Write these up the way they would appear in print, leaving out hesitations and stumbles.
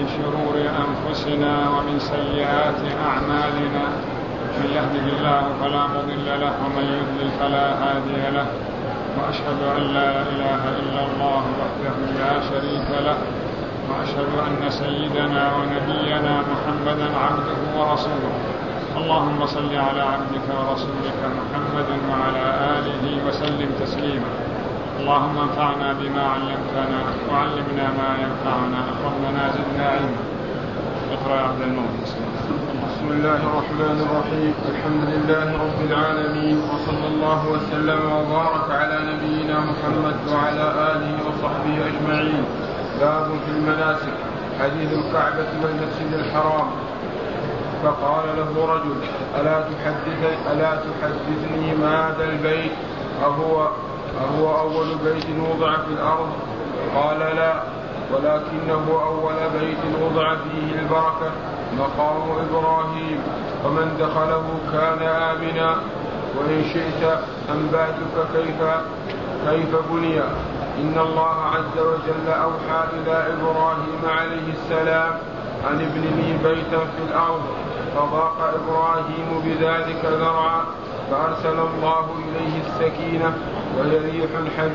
شرور أنفسنا ومن سيئات أعمالنا، من يهده الله فلا مضل له ومن يضلل فلا هادي له، وأشهد أن لا إله إلا الله وحده لا شريك له، وأشهد أن سيدنا ونبينا محمدا عبده ورسوله. اللهم صل على عبدك ورسولك محمد وعلى آله وسلم تسليما. اللهم انفعنا بما علمتنا وعلمنا ما ينفعنا، ربنا زدنا علما. اقرأ يا عبد المؤمن. بسم الله الرحمن الرحيم. الحمد لله رب العالمين، وصلى الله وسلم وبارك على نبينا محمد وعلى آله وصحبه أجمعين. باب في المناسك. حديث الكعبة والمسجد الحرام. فقال له رجل: ألا تحدثني ما هذا البيت أهو أول بيت وضع في الأرض؟ قال: لا، ولكنه أول بيت وضع فيه البركة، مقام إبراهيم، ومن دخله كان آمنا. وإن شئت أنبأتك كيف بني. إن الله عز وجل أوحى إلى إبراهيم عليه السلام أن ابن لي بيتا في الأرض، فضاق إبراهيم بذلك ذرعا، فأرسل الله إليه السكينة وهي ريح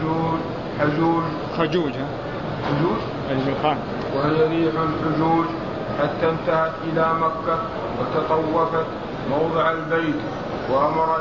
حجوج حتى انتهت إلى مكة وتطوفت موضع البيت. وأمر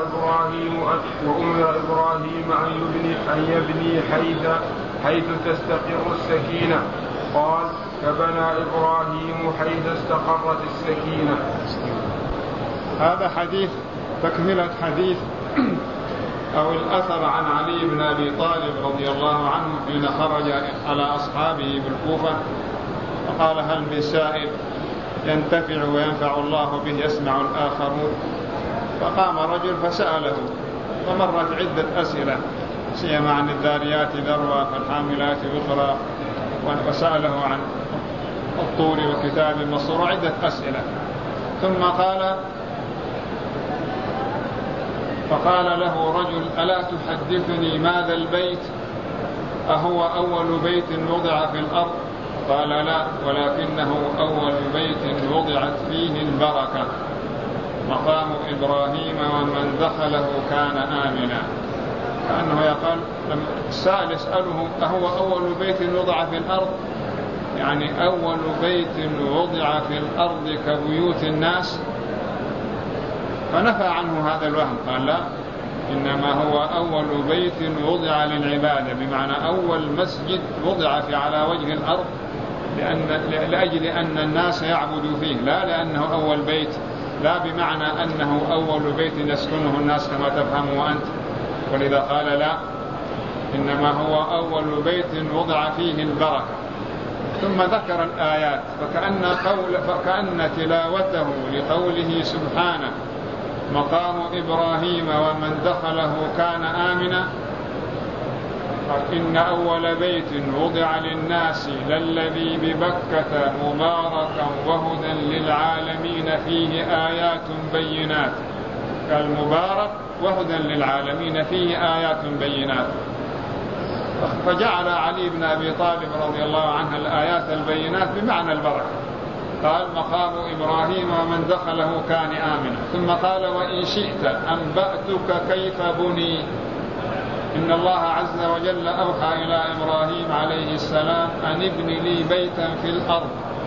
إبراهيم أن يبني حيث تستقر السكينة. قال: فبنى إبراهيم حيث استقرت السكينة. هذا حديث تكملة حديث أو الأثر عن علي بن أبي طالب رضي الله عنه حين خرج على أصحابه بالكوفة فقال: هل من سائل ينتفع وينفع الله به يسمع الآخرون؟ فقام رجل فسأله، فمرت عدة أسئلة سيما عن الذاريات ذروا فالحاملات وقرا، وسأله عن الطور وكتاب المسطور وعدة أسئلة. ثم فقال له رجل: ألا تحدثني ماذا البيت أهو أول بيت وضع في الأرض؟ قال: لا، ولكنه أول بيت وضعت فيه البركة، مقام إبراهيم، ومن دخله كان آمنا. كأنه يقول السائل يسأله: أهو أول بيت وضع في الأرض؟ يعني أول بيت وضع في الأرض كبيوت الناس؟ فنفى عنه هذا الوهم، قال: لا، إنما هو أول بيت وضع للعبادة، بمعنى أول مسجد وضع على وجه الأرض لأجل أن الناس يعبدوا فيه، لا لأنه أول بيت، لا بمعنى أنه أول بيت يسكنه الناس كما تفهمه أنت. ولذا قال: لا، إنما هو أول بيت وضع فيه البركة. ثم ذكر الآيات، فكأن تلاوته لقوله سبحانه: مقام إبراهيم ومن دخله كان آمنا، إن أول بيت وضع للناس للذي ببكة مباركا وهدى للعالمين فيه آيات بينات. كالمبارك وهدى للعالمين فيه آيات بينات. فجعل علي بن أبي طالب رضي الله عنه الآيات البينات بمعنى البركة. قال: مقام إبراهيم ومن دخله كان آمنا. ثم قال: وإن شئت أنبأتك كيف بني. إن الله عز وجل أوحى إلى إبراهيم عليه السلام أن ابن لي بيتا في الأرض،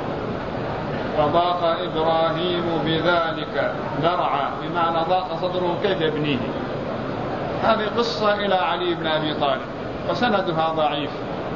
فضاق إبراهيم بذلك ذرعا، بمعنى ضاق صدره كيف يبنيه. هذه قصة إلى علي بن أبي طالب وسندها ضعيف،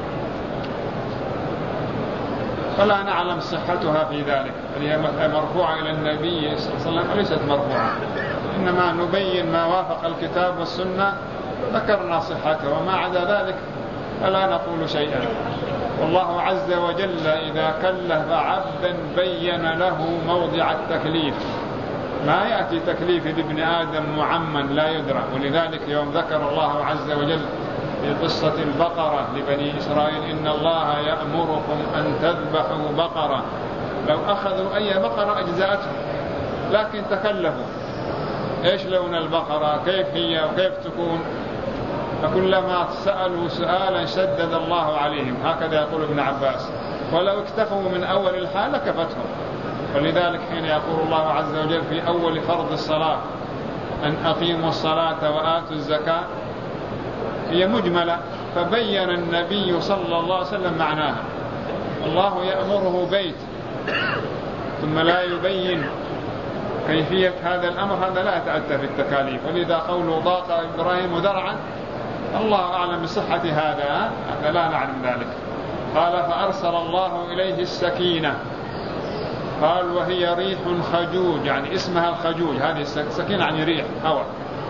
فلا نعلم صحتها في ذلك. هي مرفوعة إلى النبي صلى الله عليه وسلم وليست مرفوعة، إنما نبين ما وافق الكتاب والسنة ذكرنا صحته، وما عدا ذلك فلا نقول شيئا. والله عز وجل إذا كلف عبدا بين له موضع التكليف، ما يأتي تكليف لابن آدم معمن لا يدرى. ولذلك يوم ذكر الله عز وجل في قصة البقرة لبني إسرائيل: إن الله يأمركم أن تذبحوا بقرة، لو أخذوا أي بقرة أجزأتهم، لكن تكلفوا إيش لون البقرة، كيف هي وكيف تكون، فكلما سألوا سؤالا شدد الله عليهم. هكذا يقول ابن عباس: ولو اكتفوا من أول الحال كفتهم. ولذلك حين يقول الله عز وجل في أول فرض الصلاة أن أقيموا الصلاة وآتوا الزكاة هي مجملة، فبين النبي صلى الله عليه وسلم معناها. الله يأمره بيت ثم لا يبين كيفية هذا الأمر، هذا لا يتأتى في التكاليف. ولذا قوله ضاق إبراهيم ذرعا، الله أعلم بصحة هذا لا نعلم ذلك. قال فأرسل الله إليه السكينة، قال وهي ريح خجوج، يعني اسمها الخجوج، هذه السكينة يعني ريح هواء.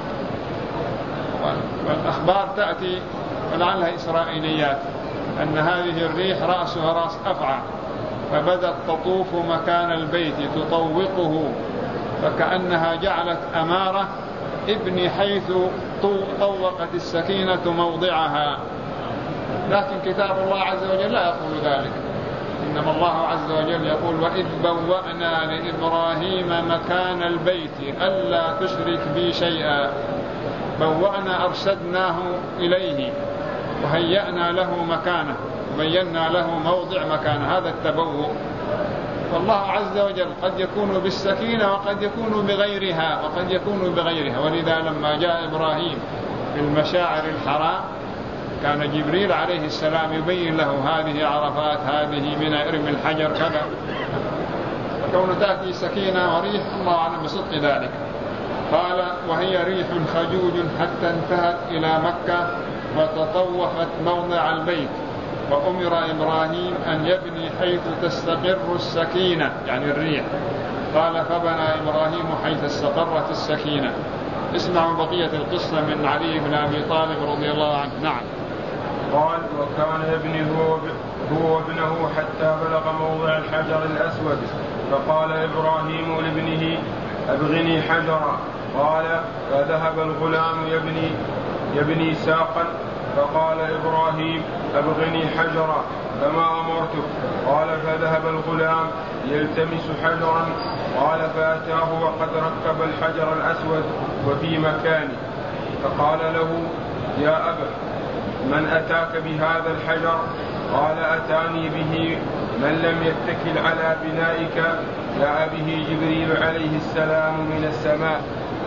والأخبار تأتي ولعلها إسرائيليات أن هذه الريح رأسها رأس أفعى، فبدت تطوف مكان البيت تطوقه، فكأنها جعلت أمارة ابن حيث طوقت السكينة موضعها. لكن كتاب الله عز وجل لا يقول ذلك، إنما الله عز وجل يقول وإذ بوأنا لإبراهيم مكان البيت ألا تشرك بي شيئا. بوأنا أرشدناه إليه وهيأنا له مكانه وبينا له موضع مكانه، هذا التبوء. والله عز وجل قد يكون بالسكينة وقد يكون بغيرها ولذا لما جاء إبراهيم في المشاعر الحرام كان جبريل عليه السلام يبين له هذه عرفات، هذه منى، ارمي الحجر كذا. فكون تأتي سكينة وريح الله أعلم بصدق ذلك. قال وهي ريح خجوج حتى انتهت إلى مكة وتطوفت موضع البيت، وأمر إبراهيم أن يبني حيث تستقر السكينة يعني الريح. قال فبنى إبراهيم حيث استقرت السكينة. اسمعوا بقية القصة من علي بن أبي طالب رضي الله عنه. نعم. قال وكان يبني هو وابنه حتى بلغ موضع الحجر الأسود، فقال إبراهيم لابنه أبغني حجرا، قال فذهب الغلام يبني ساقا، فقال إبراهيم أبغني حجرا فما أمرتك، قال فذهب الغلام يلتمس حجرا، قال فأتاه وقد ركب الحجر الأسود وفي مكانه، فقال له يا أبا من أتاك بهذا الحجر؟ قال أتاني به من لم يتكل على بنائك، جاء به جبريل عليه السلام من السماء.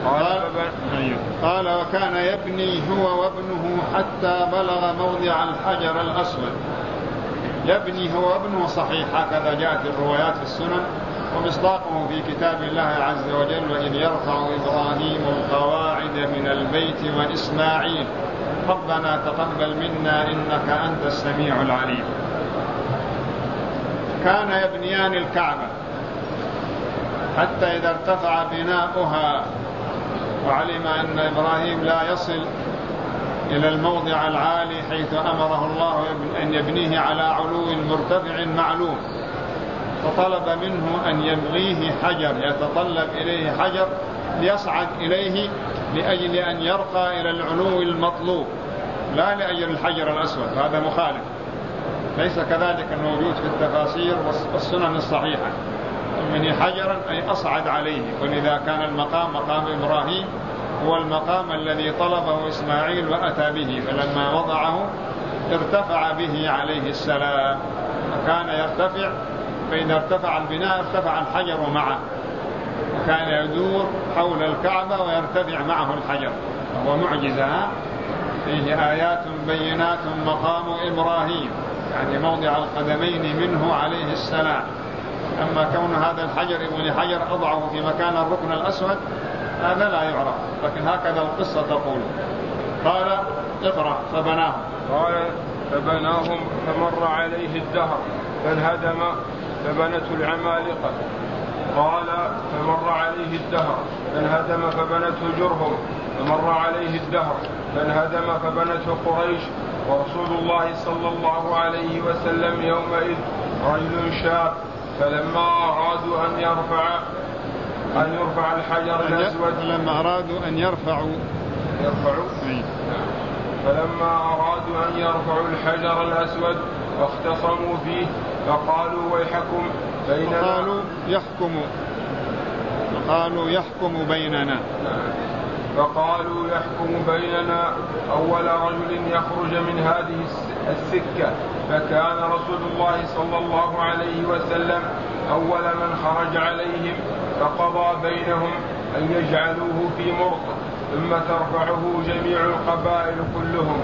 قال وكان يبني هو وابنه حتى بلغ موضع الحجر الأسود. يبني هو وابنه صحيح، هكذا جاءت الروايات في السنن، ومصداقه في كتاب الله عز وجل وإذ يرفع إبراهيم القواعد من البيت وإسماعيل ربنا تقبل منا إنك أنت السميع العليم. كان يبنيان الكعبة حتى إذا ارتفع بناؤها وعلم أن إبراهيم لا يصل إلى الموضع العالي حيث أمره الله أن يبنيه على علو مرتفع معلوم، فطلب منه أن يبغيه حجر، يتطلب إليه حجر ليصعد إليه لأجل أن يرقى إلى العلو المطلوب، لا لأجل الحجر الأسود، هذا مخالف، ليس كذلك الموجود في التفاسير والسنن الصحيحة. من حجرا أي أصعد عليه، ولذا كان المقام مقام إبراهيم هو المقام الذي طلبه إسماعيل وأتى به، فلما وضعه ارتفع به عليه السلام، كان يرتفع، فإذا ارتفع البناء ارتفع الحجر معه، وكان يدور حول الكعبة ويرتفع معه الحجر، وهو معجزة فيه آيات بينات مقام إبراهيم، يعني موضع القدمين منه عليه السلام. أما كون هذا الحجر ابن حجر أضعه في مكان الركن الأسود هذا لا يعرف، لكن هكذا القصة تقول. قال اقرأ فبناهم. قال فبناهم فمر عليه الدهر فانهدم فبنته العمالقة. قال فمر عليه الدهر فانهدم فبنته جرهم، فمر عليه الدهر فانهدم فبنته قريش، ورسول الله صلى الله عليه وسلم يومئذ رجل شاب، فلما أرادوا أن يرفع الحجر الأسود، لما أرادوا أن يرفعوا فلما أرادوا أن يرفعوا الحجر الأسود واختصموا فيه، فقالوا ويحكم بيننا، فقالوا يحكم بيننا. فقالوا يحكم بيننا أول رجل يخرج من هذه السكة، فكان رسول الله صلى الله عليه وسلم أول من خرج عليهم، فقضى بينهم أن يجعلوه في مرق ثم ترفعه جميع القبائل كلهم.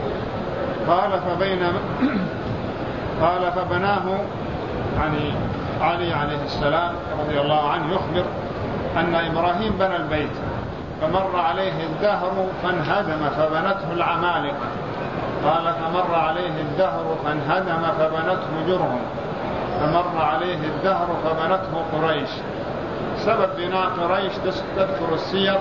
قال فبناه يعني علي عليه السلام رضي الله عنه يخبر أن إبراهيم بنى البيت، فمر عليه الدهر فانهدم فبنته العمالقة. قال فمر عليه الدهر فانهدم فبنته جرهم، فمر عليه الدهر فبنته قريش. سبب بناء قريش تذكر السير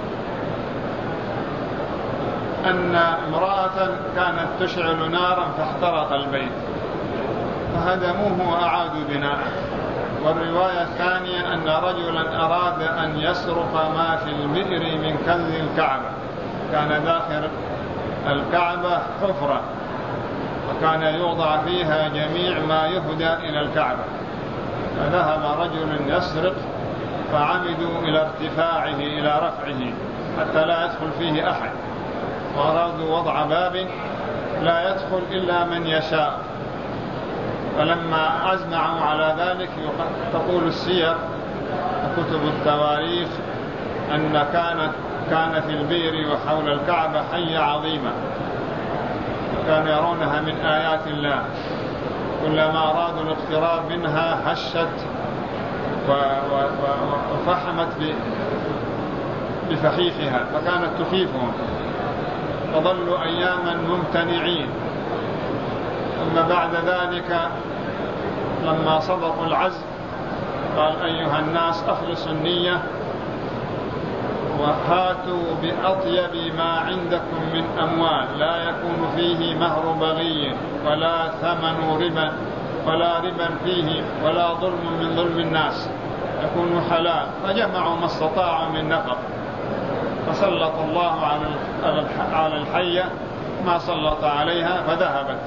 أن امرأة كانت تشعل نارا فاحترق البيت فهدموه وأعادوا بناءه. والرواية الثانية أن رجلا أراد أن يسرق ما في البئر من كنز الكعبة، كان داخل الكعبة حفرة وكان يوضع فيها جميع ما يهدى إلى الكعبة، فذهب رجل يسرق فعمدوا إلى ارتفاعه إلى رفعه حتى لا يدخل فيه أحد، وأرادوا وضع باب لا يدخل إلا من يشاء. فلما أجمعوا على ذلك تقول السير وكتب التواريخ أن كان في البئر وحول الكعبة حية عظيمة كانوا يرونها من آيات الله، كلما أرادوا الاقتراب منها هشت وفحمت بفحيحها فكانت تخيفهم، فظلوا أياما ممتنعين. ثم بعد ذلك لما صدقوا العزم قال أيها الناس أخلصوا النية وهاتوا بأطيب ما عندكم من أموال لا يكون فيه مهر بغي ولا ثمن ربا ولا ربا فيه ولا ظلم من ظلم الناس، يكون حلال. فجمعوا ما استطاعوا من نفق، فسلط الله على الحية ما سلط عليها فذهبت،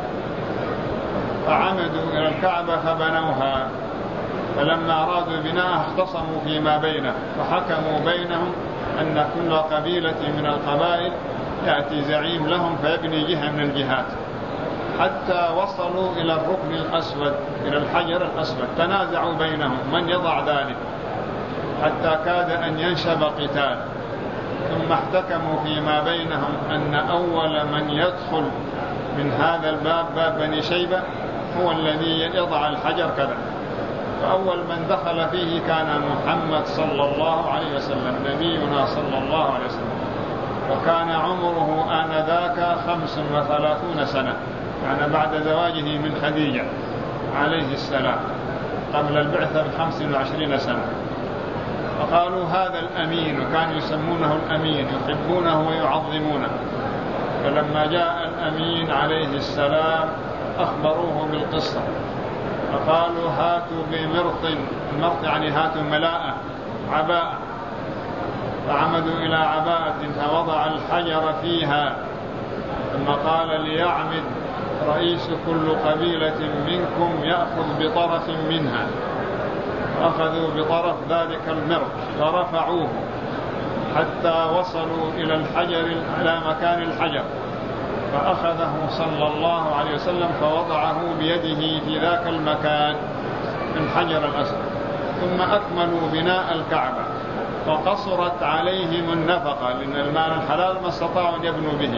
فعمدوا إلى الكعبة فبنوها. فلما أرادوا بناءها اختصموا فيما بينهم فحكموا بينهم أن كل قبيلة من القبائل يأتي زعيم لهم فيبني جهة من الجهات، حتى وصلوا إلى الركن الأسود إلى الحجر الأسود، تنازعوا بينهم من يضع ذلك حتى كاد أن ينشب قتال. ثم احتكموا فيما بينهم أن أول من يدخل من هذا الباب باب بني شيبة هو الذي يضع الحجر كذا. فأول من دخل فيه كان محمد صلى الله عليه وسلم نبينا صلى الله عليه وسلم، وكان عمره آنذاك 35 سنة، يعني بعد زواجه من خديجة عليه السلام قبل البعثة ب25 سنة. فقالوا هذا الأمين، وكانوا يسمونه الأمين يحبونه ويعظمونه. فلما جاء الأمين عليه السلام أخبروه بالقصة فقالوا هاتوا بمرط، المرط يعني هاتوا ملاءة عباءة، فعمدوا إلى عباءة فوضع الحجر فيها، ثم قال ليعمد رئيس كل قبيلة منكم يأخذ بطرف منها، أخذوا بطرف ذلك المرط فرفعوه حتى وصلوا إلى الحجر إلى مكان الحجر، فأخذه صلى الله عليه وسلم فوضعه بيده في ذاك المكان من حجر الأسود. ثم أكملوا بناء الكعبة فقصرت عليهم النفقة، لأن المال الحلال ما استطاعوا أن يبنوا به،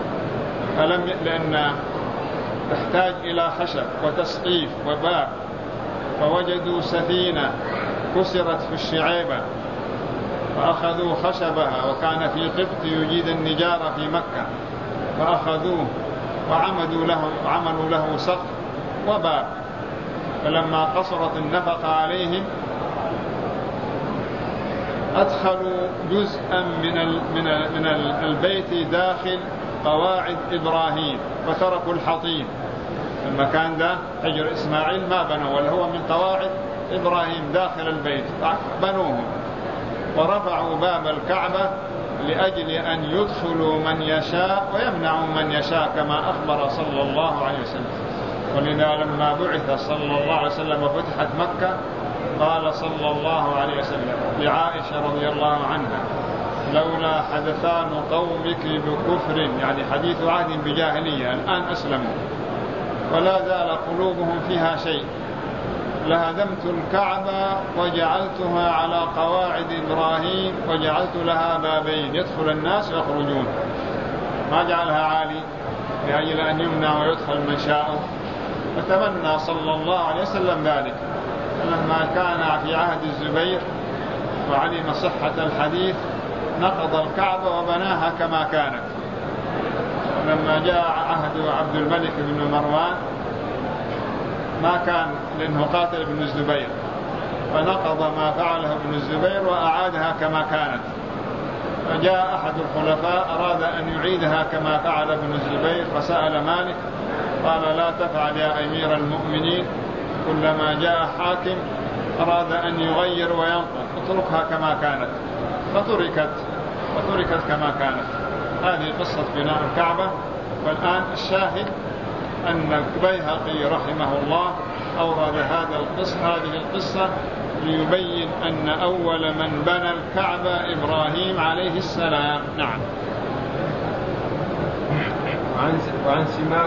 لأن تحتاج إلى خشب وتسقيف وباب، فوجدوا سفينة كسرت في الشعيبة فأخذوا خشبها، وكان في قبط يجيد النجارة في مكة فأخذوه وعملوا له سقف وباب. فلما قصرت النفقة عليهم أدخلوا جزءا من البيت داخل قواعد إبراهيم فتركوا الحطيم. المكان ده حجر إسماعيل ما بنوا، ولا هو من قواعد إبراهيم داخل البيت، بنوه ورفعوا باب الكعبة لأجل أن يدخلوا من يشاء ويمنعوا من يشاء كما أخبر صلى الله عليه وسلم. ولذا لما بعث صلى الله عليه وسلم وفتحت مكة قال صلى الله عليه وسلم لعائشة رضي الله عنها لولا حدثان قومك بكفر، يعني حديث عهد بجاهلية، الآن أسلموا ولا زال قلوبهم فيها شيء، لهدمت الكعبة وجعلتها على قواعد إبراهيم وجعلت لها بابين يدخل الناس ويخرجون، ما جعلها عالي لأجل أن يمنع ويدخل من شاء. فتمنى صلى الله عليه وسلم ذلك، لما كان في عهد الزبير وعلم صحة الحديث نقض الكعبة وبناها كما كانت. لما جاء عهد عبد الملك بن مروان ما كان، لأنه قاتل ابن الزبير، فنقض ما فعله ابن الزبير وأعادها كما كانت. فجاء أحد الخلفاء أراد أن يعيدها كما فعل ابن الزبير، فسأل مالك قال لا تفعل يا أمير المؤمنين، كلما جاء حاكم أراد أن يغير وينقض، اتركها كما كانت، فتركت كما كانت. هذه قصة بناء الكعبة. والآن الشاهد أن البيهقي رحمه الله أورد هذه القصة ليبين أن أول من بنى الكعبة إبراهيم عليه السلام. نعم. وعن سماك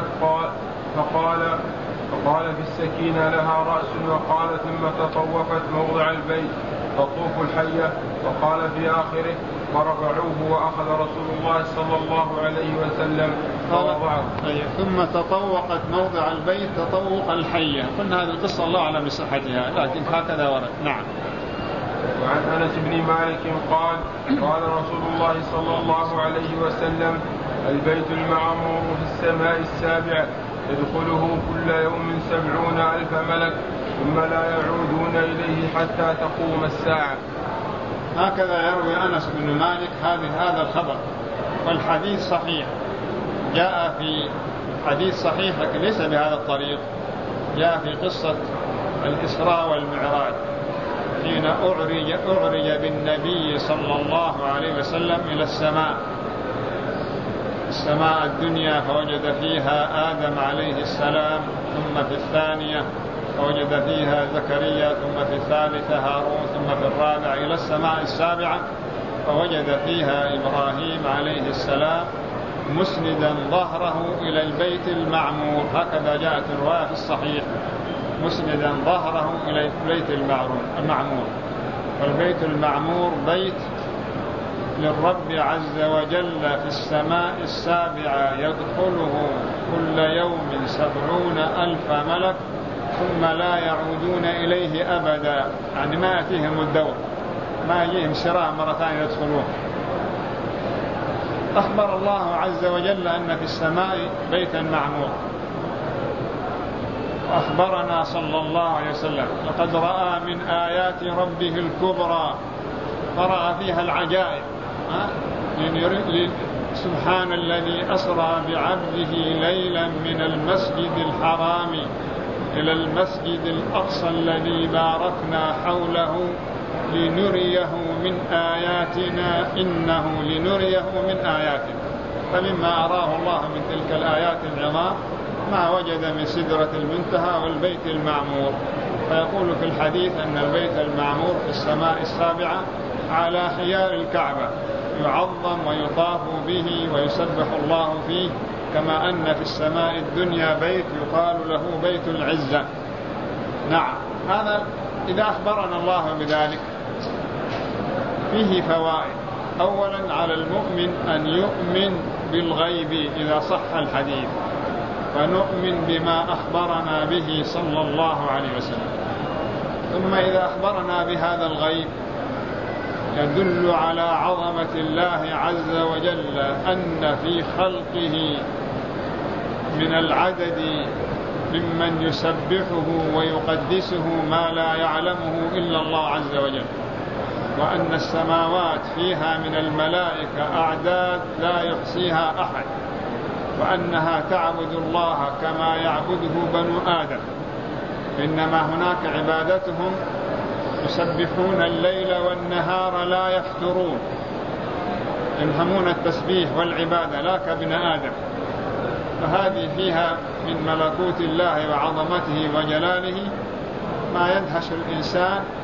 فقال في السكينة لها رأس، وقال ثم تطوفت موضع البيت تطوف الحية، وقال في آخره فرفعوه وأخذ رسول الله صلى الله عليه وسلم فوضعه. ثم تطوقت موضع البيت تطوق الحية. قلنا هذه القصة الله أعلم بصحتها، لكن هكذا ورد. نعم. وعن أنس بن مالك قال قال رسول الله صلى الله عليه وسلم البيت المعمور في السماء السابعة يدخله كل يوم 70,000 ملك ثم لا يعودون إليه حتى تقوم الساعة. هكذا يروي أنس بن مالك هذا الخبر، والحديث صحيح. جاء في حديث صحيح لكن ليس بهذا الطريق، جاء في قصة الإسراء والمعراج حين أعرج بالنبي صلى الله عليه وسلم إلى السماء الدنيا، فوجد فيها آدم عليه السلام، ثم في الثانية فوجد فيها زكريا، ثم في الثالثة هارون، ثم في الرابعة إلى السماء السابعة فوجد فيها إبراهيم عليه السلام مسندا ظهره إلى البيت المعمور. هكذا جاءت الرواية في الصحيح، مسندا ظهره إلى البيت المعمور. والبيت المعمور بيت للرب عز وجل في السماء السابعة يدخله كل يوم 70,000 ملك ثم لا يعودون إليه أبدا، يعني ما يأتيهم الدور، ما يجيهم شراء مرتين يدخلون. أخبر الله عز وجل أن في السماء بيتا معمور، وأخبرنا صلى الله عليه وسلم لقد رأى من آيات ربه الكبرى، فرأى فيها العجائب. سبحان الذي أسرى بعبده ليلا من المسجد الحرام إلى المسجد الأقصى الذي باركنا حوله لنريه من آياتنا إنه لنريه من آياتنا. فمما أراه الله من تلك الآيات العظام ما وجد من سدرة المنتهى والبيت المعمور. فيقول في الحديث أن البيت المعمور في السماء السابعة على حيال الكعبة، يعظم ويطاف به ويسبح الله فيه، كما أن في السماء الدنيا بيت يقال له بيت العزة. نعم. هذا إذا أخبرنا الله بذلك فيه فوائد. أولا على المؤمن أن يؤمن بالغيب إذا صح الحديث، فنؤمن بما أخبرنا به صلى الله عليه وسلم. ثم إذا أخبرنا بهذا الغيب يدل على عظمة الله عز وجل، أن في خلقه من العدد ممن يسبحه ويقدسه ما لا يعلمه إلا الله عز وجل، وأن السماوات فيها من الملائكة أعداد لا يحصيها أحد، وأنها تعبد الله كما يعبده بنو آدم، إنما هناك عبادتهم يسبحون الليل والنهار لا يفترون، يفهمون التسبيح والعبادة لا كابن آدم. فهذه فيها من ملكوت الله وعظمته وجلاله ما يدهش الإنسان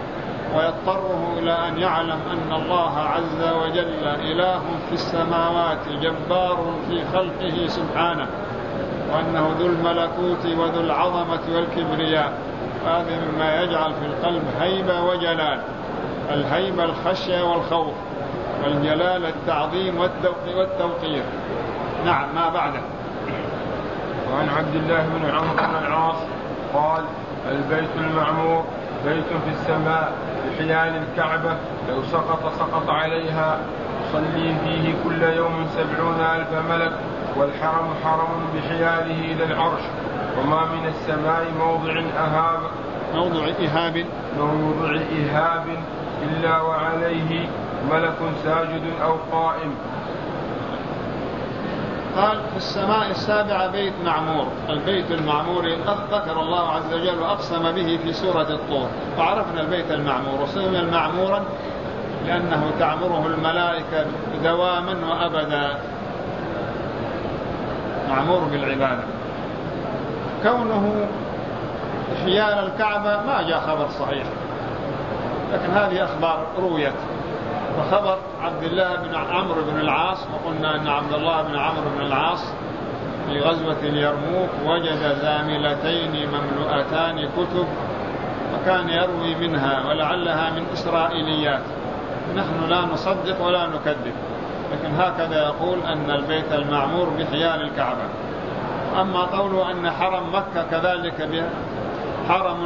ويضطره إلى أن يعلم أن الله عز وجل إله في السماوات جبار في خلقه سبحانه، وأنه ذو الملكوت وذو العظمة والكبرياء. هذا مما يجعل في القلب هيبة وجلال. الهيبة الخشية والخوف، والجلال التعظيم والتوقير. نعم. ما بعده. وعن عبد الله بن عمرو بن العاص قال: البيت المعمور بيت في السماء بحيال الكعبة، لو سقط عليها يصلي فيه كل يوم 70,000 ملك، والحرم حرم بحياله إلى العرش، وما من السماء موضع إهاب إلا وعليه ملك ساجد أو قائم. قال: في السماء السابعة بيت معمور. البيت المعمور ذكر الله عز وجل وأقسم به في سورة الطور، وعرفنا البيت المعمور وسمي المعمورا لأنه تعمره الملائكة دواما وأبدا، معمور بالعبادة. كونه حيال الكعبة ما جاء خبر صحيح، لكن هذه أخبار رويت. وخبر عبد الله بن عمرو بن العاص، وقلنا أن عبد الله بن عمرو بن العاص في غزوة اليرموك وجد زاملتين مملوءتان كتب، وكان يروي منها ولعلها من إسرائيليات. نحن لا نصدق ولا نكذب، لكن هكذا يقول أن البيت المعمور بحيال الكعبة. أما قوله أن حرم مكة كذلك حرم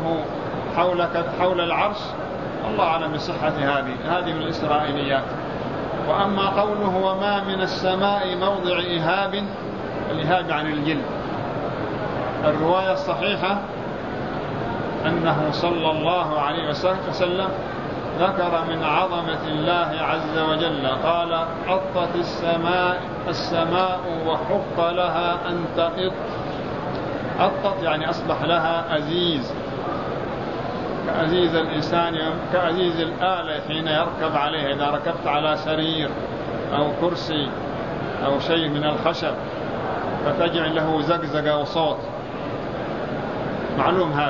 حول العرش، الله أعلم بصحة هذه من الإسرائيليات. وأما قوله وما من السماء موضع إهاب، الإهاب عن الجلد، الرواية الصحيحة أنه صلى الله عليه وسلم ذكر من عظمة الله عز وجل قال: أطت السماء وحق لها أن تقط. أطت يعني أصبح لها أزيز، كأزيز الإنسان، كأزيز الآلة حين يركب عليها. إذا ركبت على سرير أو كرسي أو شيء من الخشب فتجعل له زقزقة وصوت، معلوم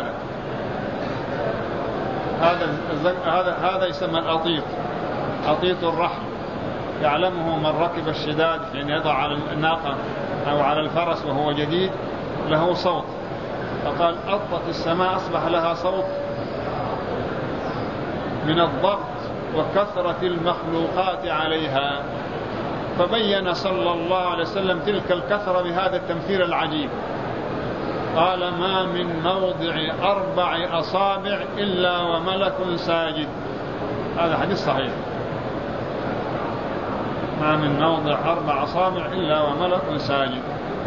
هذا يسمى الأطيط، أطيط الرحل، يعلمه من ركب الشداد حين يضع على الناقة أو على الفرس وهو جديد له صوت. فقال: أطت السماء، أصبح لها صوت من الضغط وكثرة المخلوقات عليها. فبين صلى الله عليه وسلم تلك الكثرة بهذا التمثيل العجيب. قال: ما من موضع 4 أصابع إلا وملك ساجد. هذا حديث صحيح. ما من موضع 4 أصابع إلا وملك ساجد.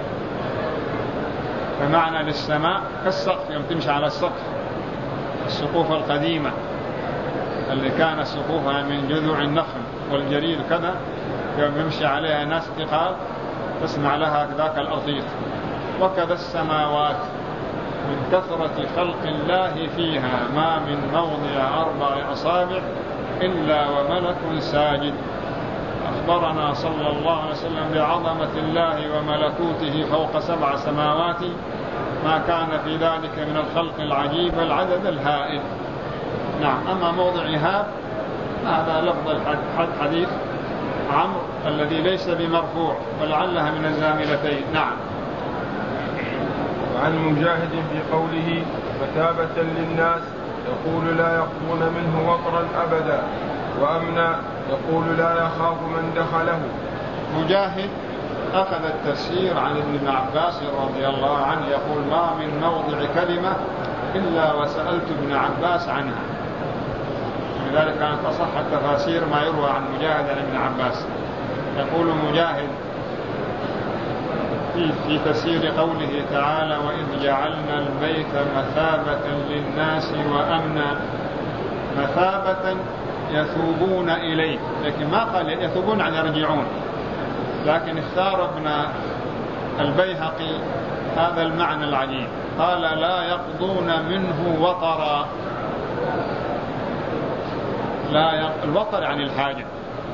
فمعنى للسماء كالسقف، يوم تمشي على السقف، السقوف القديمة اللي كان سقوفها من جذوع النخل والجريد كذا، يوم يمشي عليها ناس ثقال تسمع لها ذاك الأطيط. وكذا السماوات من كثرة خلق الله فيها ما من موضع 4 أصابع إلا وملك ساجد. أخبرنا صلى الله عليه وسلم بعظمة الله وملكوته فوق 7 سماوات، ما كان في ذلك من الخلق العجيب العدد الهائل. نعم. أما موضع إهاب هذا لفظ الحديث عمرو الذي ليس بمرفوع، ولعلها من الزاملتين. نعم. وعن مجاهد في قوله: مثابة للناس، يقول لا يخفون منه وطرا أبدا، وأمنا، يقول لا يخاف من دخله. مجاهد أخذ التفسير عن ابن عباس رضي الله عنه، يقول: ما من موضع كلمة إلا وسألت ابن عباس عنها. لذلك كانت أصح التفاسير ما يروى عن مجاهد عن ابن عباس. يقول مجاهد في تفسير قوله تعالى: وإذ جعلنا البيت مثابة للناس وأمنا. مثابة يثوبون إليه، لكن ما قال يثوبون عن يرجعون، لكن اختار ابن البيهقي هذا المعنى العجيب، قال: لا يقضون منه وطرا. الوطر عن الحاجة،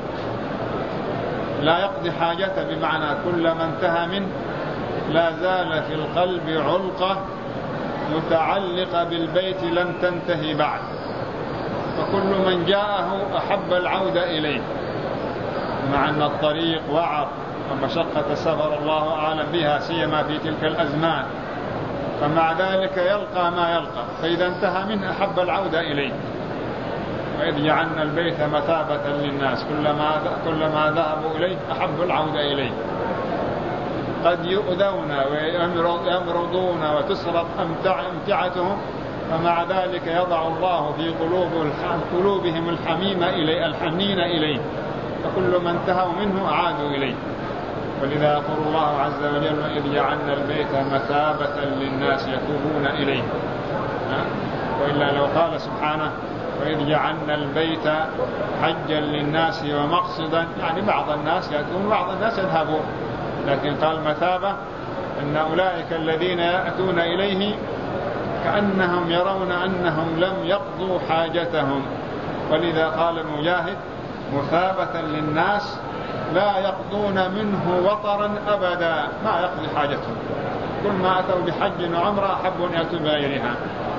لا يقضي حاجته، بمعنى كلما انتهى منه لا زال في القلب علقة متعلقة بالبيت لم تنتهي بعد. فكل من جاءه أحب العودة إليه، مع أن الطريق وعر ومشقة السفر الله أعلم بها سيما في تلك الأزمان، فمع ذلك يلقى ما يلقى، فإذا انتهى منه أحب العودة إليه. وإذ جعلنا البيت مثابة للناس، كلما ذهبوا إليه أحب العودة إليه. قد يؤذون ويمرضون وتسرق أمتعتهم، فمع ذلك يضع الله في قلوبهم الحنين إليه، فكل من انتهوا منه أعادوا إليه. ولذا يقول الله عز وجل: إذ جعلنا البيت مثابة للناس يتوبون إليه. وإلا لو قال سبحانه: وإذ جعلنا البيت حجا للناس ومقصدا، يعني بعض الناس يأتون بعض الناس يذهبون، لكن قال مثابة، أن أولئك الذين يأتون إليه كأنهم يرون أنهم لم يقضوا حاجتهم. ولذا قال مجاهد: مثابة للناس لا يقضون منه وطرا أبدا، ما يقضي حاجتهم، كل ما أتوا بحج وعمرة أحبوا أن يأتوا بغيرها.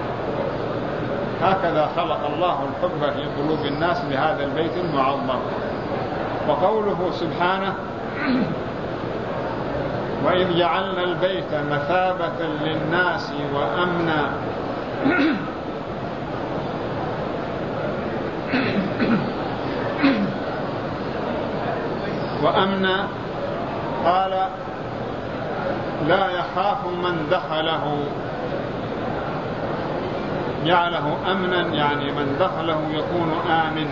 هكذا خلق الله الحب في قلوب الناس بهذا البيت المعظم. وقوله سبحانه: وإذ جعلنا البيت مثابة للناس وأمنا، وأمنا قال: لا يخاف من دخله، جعله أمنا، يعني من دخله يكون آمن.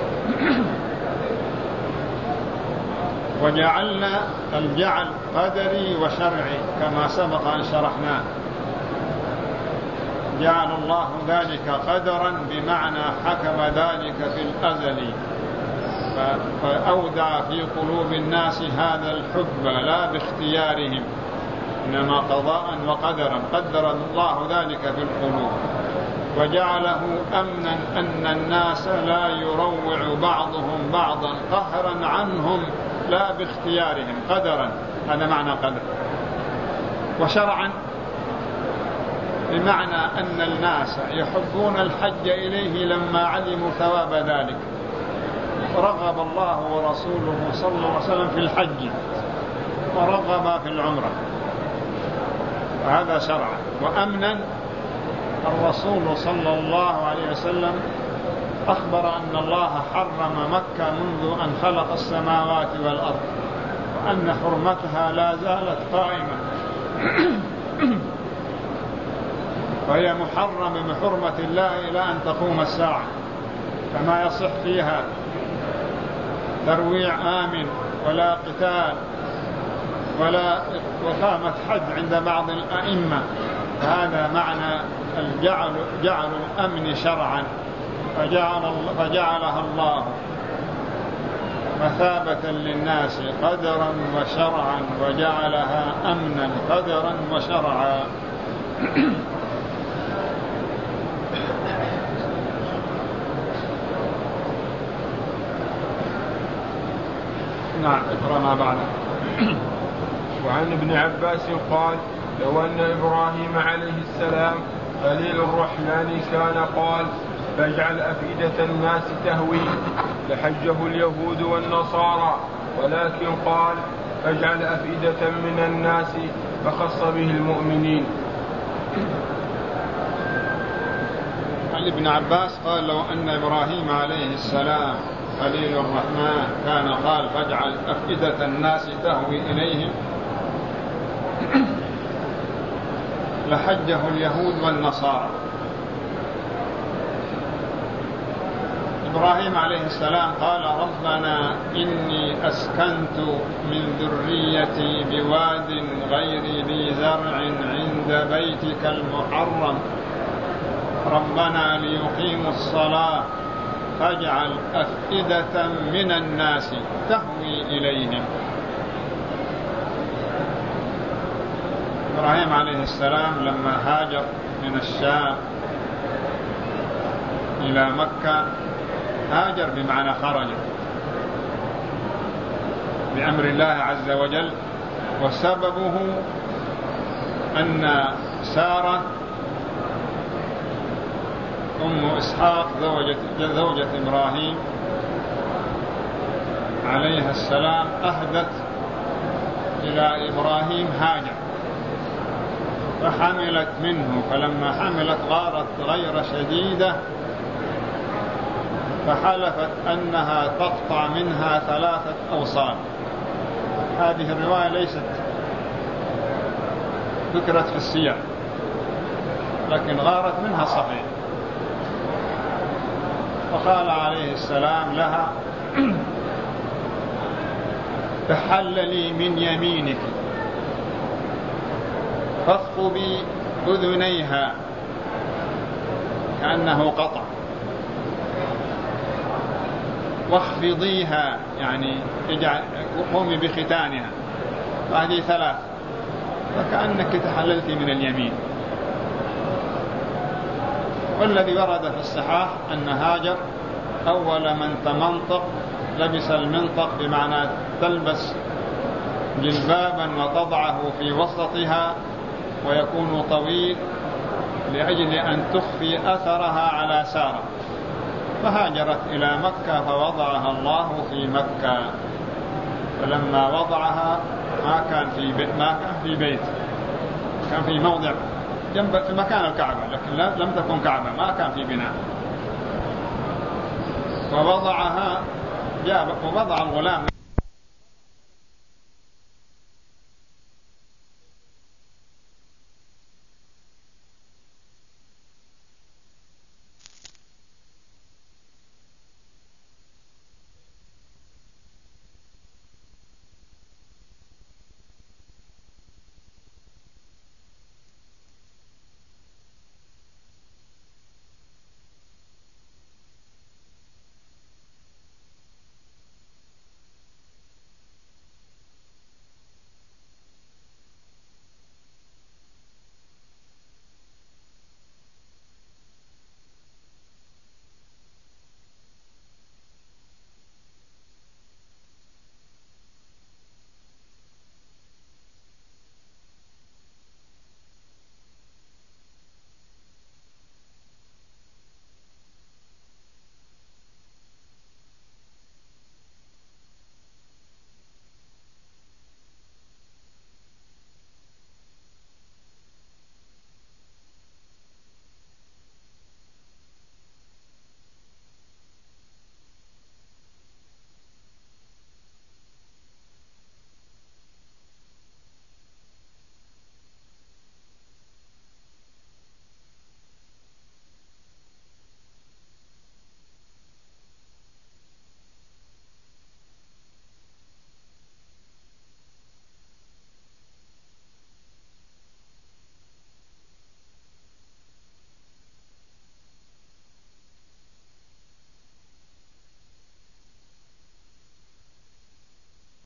وجعلنا الجعل قدري وشرعي كما سبق أن شرحناه، جعل الله ذلك قدرا بمعنى حكم ذلك في الأزل، فأودع في قلوب الناس هذا الحب لا باختيارهم، إنما قضاء وقدرا، قدر الله ذلك في القلوب. وجعله أمنا، أن الناس لا يروع بعضهم بعضا قهرا عنهم لا باختيارهم، قدرا، هذا معنى قدر. وشرعا بمعنى أن الناس يحبون الحج إليه لما علموا ثواب ذلك، رغب الله ورسوله صلى الله عليه وسلم في الحج ورغب في العمرة، وهذا شرعا. وأمنا، الرسول صلى الله عليه وسلم أخبر أن الله حرم مكة منذ أن خلق السماوات والأرض، وأن حرمتها لا زالت قائمة، وهي محرمة بحرمة الله إلى أن تقوم الساعة، فما يصح فيها ترويع آمن ولا قتال ولا إقامة حد عند بعض الأئمة. هذا معنى جعل الأمن شرعا، فجعلها الله مثابة للناس قدرا وشرعا، وجعلها أمنا قدرا وشرعا. نعم، اقرأ ما بعده. وعن ابن عباس قال: لو أن إبراهيم عليه السلام خليل الرحمن كان قال: فاجعل أفئدة الناس تهوي، لحجه اليهود والنصارى، ولكن قال: فاجعل أفئدة من الناس، فخص به المؤمنين. عن ابن عباس قال: لو أن إبراهيم عليه السلام خليل الرحمن كان قال: فاجعل أفئدة الناس تهوي إليهم، لحجه اليهود والنصارى. إبراهيم عليه السلام قال: ربنا إني أسكنت من ذريتي بواد غير ذي زرع عند بيتك المحرم، ربنا ليقيموا الصلاة فاجعل أفئدة من الناس تهوي إليهم. إبراهيم عليه السلام لما هاجر من الشام إلى مكة، هاجر بمعنى خرج بأمر الله عز وجل، وسببه أن سارة أم إسحاق زوجة إبراهيم عليها السلام أهدت إلى إبراهيم هاجر، فحملت منه، فلما حملت غارت غير شديدة، فحلفت أنها تقطع منها 3 أوصال. هذه الرواية ليست ذكرت في السياق، لكن غارت منها صحيح. فقال عليه السلام لها: تحللي من يمينك فاثقبي أذنيها كأنه قطع، واخفضيها، يعني قومي بختانها، وهذه 3، فكأنك تحللت من اليمين. والذي ورد في الصحاح أن هاجر أول من تمنطق لبس المنطق، بمعنى تلبس جلبابا وتضعه في وسطها ويكون طويل لأجل أن تخفي أثرها على سارة. فهاجرت إلى مكة فوضعها الله في مكة، فلما وضعها ما كان في بيت، كان في موضع جنب في مكان الكعبة، لكن لم تكن كعبة، ما كان في بناء. ووضعها ووضع الغلام